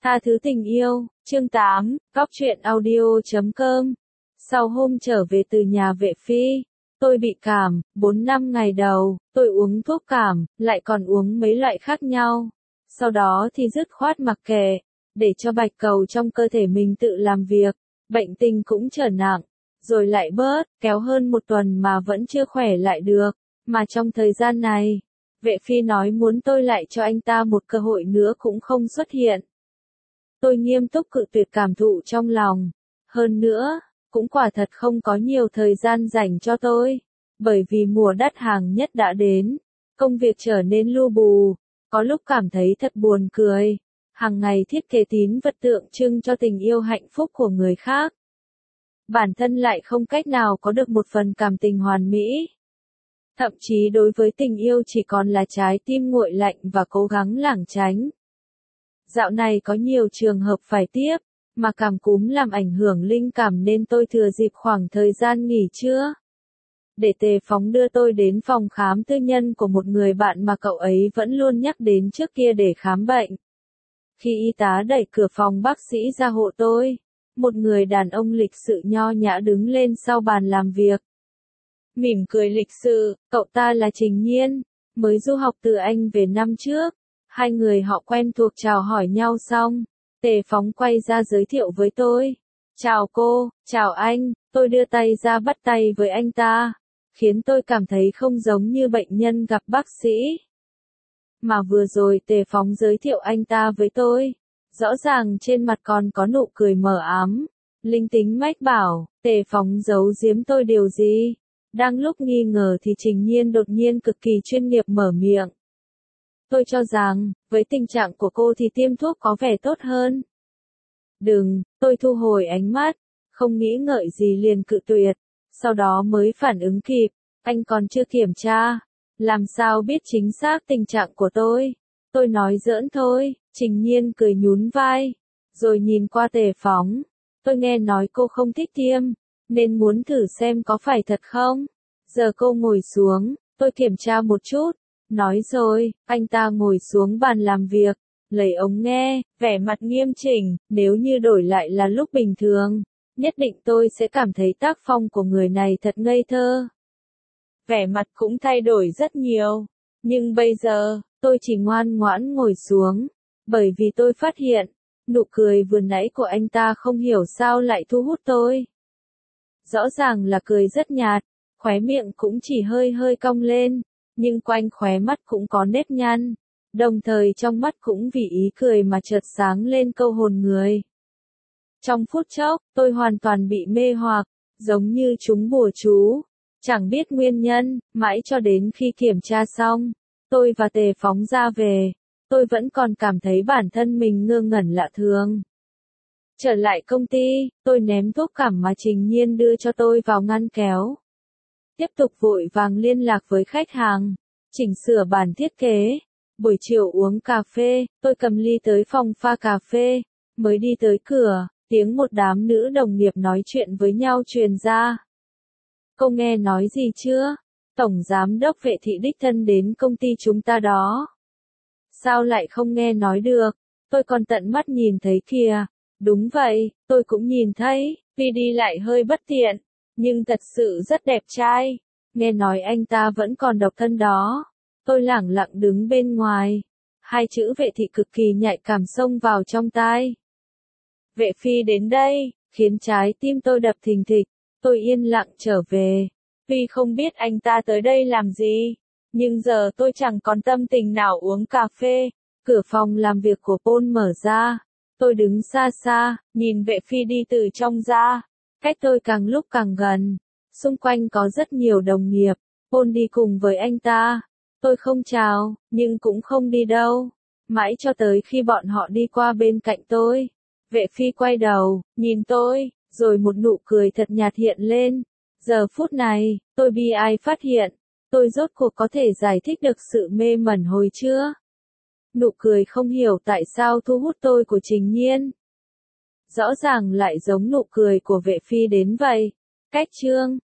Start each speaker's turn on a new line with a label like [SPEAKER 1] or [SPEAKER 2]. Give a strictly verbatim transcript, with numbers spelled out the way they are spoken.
[SPEAKER 1] Tha thứ tình yêu, chương tám, góc truyện audio chấm com. Sau hôm trở về từ nhà vệ phi, tôi bị cảm, bốn năm ngày đầu, tôi uống thuốc cảm, lại còn uống mấy loại khác nhau. Sau đó thì dứt khoát mặc kệ, để cho bạch cầu trong cơ thể mình tự làm việc, bệnh tình cũng trở nặng, rồi lại bớt, kéo hơn một tuần mà vẫn chưa khỏe lại được, mà trong thời gian này, vệ phi nói muốn tôi lại cho anh ta một cơ hội nữa cũng không xuất hiện. Tôi nghiêm túc cự tuyệt cảm thụ trong lòng. Hơn nữa, cũng quả thật không có nhiều thời gian dành cho tôi. Bởi vì mùa đắt hàng nhất đã đến. Công việc trở nên lu bù. Có lúc cảm thấy thật buồn cười. Hàng ngày thiết kế tín vật tượng trưng cho tình yêu hạnh phúc của người khác. Bản thân lại không cách nào có được một phần cảm tình hoàn mỹ. Thậm chí đối với tình yêu chỉ còn là trái tim nguội lạnh và cố gắng lảng tránh. Dạo này có nhiều trường hợp phải tiếp, mà cảm cúm làm ảnh hưởng linh cảm nên tôi thừa dịp khoảng thời gian nghỉ trưa. Để Tề Phóng đưa tôi đến phòng khám tư nhân của một người bạn mà cậu ấy vẫn luôn nhắc đến trước kia để khám bệnh. Khi y tá đẩy cửa phòng bác sĩ ra hộ tôi, một người đàn ông lịch sự nho nhã đứng lên sau bàn làm việc. Mỉm cười lịch sự, cậu ta là Trình Nhiên, mới du học từ Anh về năm trước. Hai người họ quen thuộc chào hỏi nhau xong, Tề Phóng quay ra giới thiệu với tôi. Chào cô, chào anh, tôi đưa tay ra bắt tay với anh ta, khiến tôi cảm thấy không giống như bệnh nhân gặp bác sĩ. Mà vừa rồi Tề Phóng giới thiệu anh ta với tôi, rõ ràng trên mặt còn có nụ cười mờ ám. Linh tính mách bảo, Tề Phóng giấu giếm tôi điều gì? Đang lúc nghi ngờ thì Trình Nhiên đột nhiên cực kỳ chuyên nghiệp mở miệng. Tôi cho rằng, với tình trạng của cô thì tiêm thuốc có vẻ tốt hơn. Đừng, tôi thu hồi ánh mắt, không nghĩ ngợi gì liền cự tuyệt, sau đó mới phản ứng kịp, anh còn chưa kiểm tra, làm sao biết chính xác tình trạng của tôi. Tôi nói giỡn thôi, Trình Nhiên cười nhún vai, rồi nhìn qua Tề Phóng. Tôi nghe nói cô không thích tiêm, nên muốn thử xem có phải thật không. Giờ cô ngồi xuống, tôi kiểm tra một chút. Nói rồi, anh ta ngồi xuống bàn làm việc, lấy ống nghe, vẻ mặt nghiêm chỉnh, nếu như đổi lại là lúc bình thường, nhất định tôi sẽ cảm thấy tác phong của người này thật ngây thơ. Vẻ mặt cũng thay đổi rất nhiều, nhưng bây giờ, tôi chỉ ngoan ngoãn ngồi xuống, bởi vì tôi phát hiện, nụ cười vừa nãy của anh ta không hiểu sao lại thu hút tôi. Rõ ràng là cười rất nhạt, khóe miệng cũng chỉ hơi hơi cong lên. Nhưng quanh khóe mắt cũng có nếp nhăn, đồng thời trong mắt cũng vì ý cười mà chợt sáng lên câu hồn người. Trong phút chốc, tôi hoàn toàn bị mê hoặc, giống như chúng bùa chú, chẳng biết nguyên nhân, mãi cho đến khi kiểm tra xong, tôi và Tề Phóng ra về, tôi vẫn còn cảm thấy bản thân mình ngơ ngẩn lạ thường. Trở lại công ty, tôi ném thuốc cảm mà Trình Nhiên đưa cho tôi vào ngăn kéo. Tiếp tục vội vàng liên lạc với khách hàng, chỉnh sửa bản thiết kế. Buổi chiều uống cà phê, tôi cầm ly tới phòng pha cà phê, mới đi tới cửa, tiếng một đám nữ đồng nghiệp nói chuyện với nhau truyền ra. Cô nghe nói gì chưa? Tổng giám đốc Vệ Thị đích thân đến công ty chúng ta đó. Sao lại không nghe nói được? Tôi còn tận mắt nhìn thấy kìa. Đúng vậy, tôi cũng nhìn thấy, vì đi lại hơi bất tiện. Nhưng thật sự rất đẹp trai, nghe nói anh ta vẫn còn độc thân đó. Tôi lẳng lặng đứng bên ngoài, hai chữ Vệ Thị cực kỳ nhạy cảm xông vào trong tai. Vệ Phi đến đây, khiến trái tim tôi đập thình thịch, tôi yên lặng trở về. Tuy không biết anh ta tới đây làm gì, nhưng giờ tôi chẳng còn tâm tình nào uống cà phê. Cửa phòng làm việc của Paul mở ra, tôi đứng xa xa, nhìn Vệ Phi đi từ trong ra. Cách tôi càng lúc càng gần, xung quanh có rất nhiều đồng nghiệp, Paul đi cùng với anh ta. Tôi không chào, nhưng cũng không đi đâu, mãi cho tới khi bọn họ đi qua bên cạnh tôi. Vệ Phi quay đầu, nhìn tôi, rồi một nụ cười thật nhạt hiện lên. Giờ phút này, tôi bi ai phát hiện, tôi rốt cuộc có thể giải thích được sự mê mẩn hồi chưa? Nụ cười không hiểu tại sao thu hút tôi của Trình Nhiên. Rõ ràng lại giống nụ cười của Vệ Phi đến vậy. Cách chương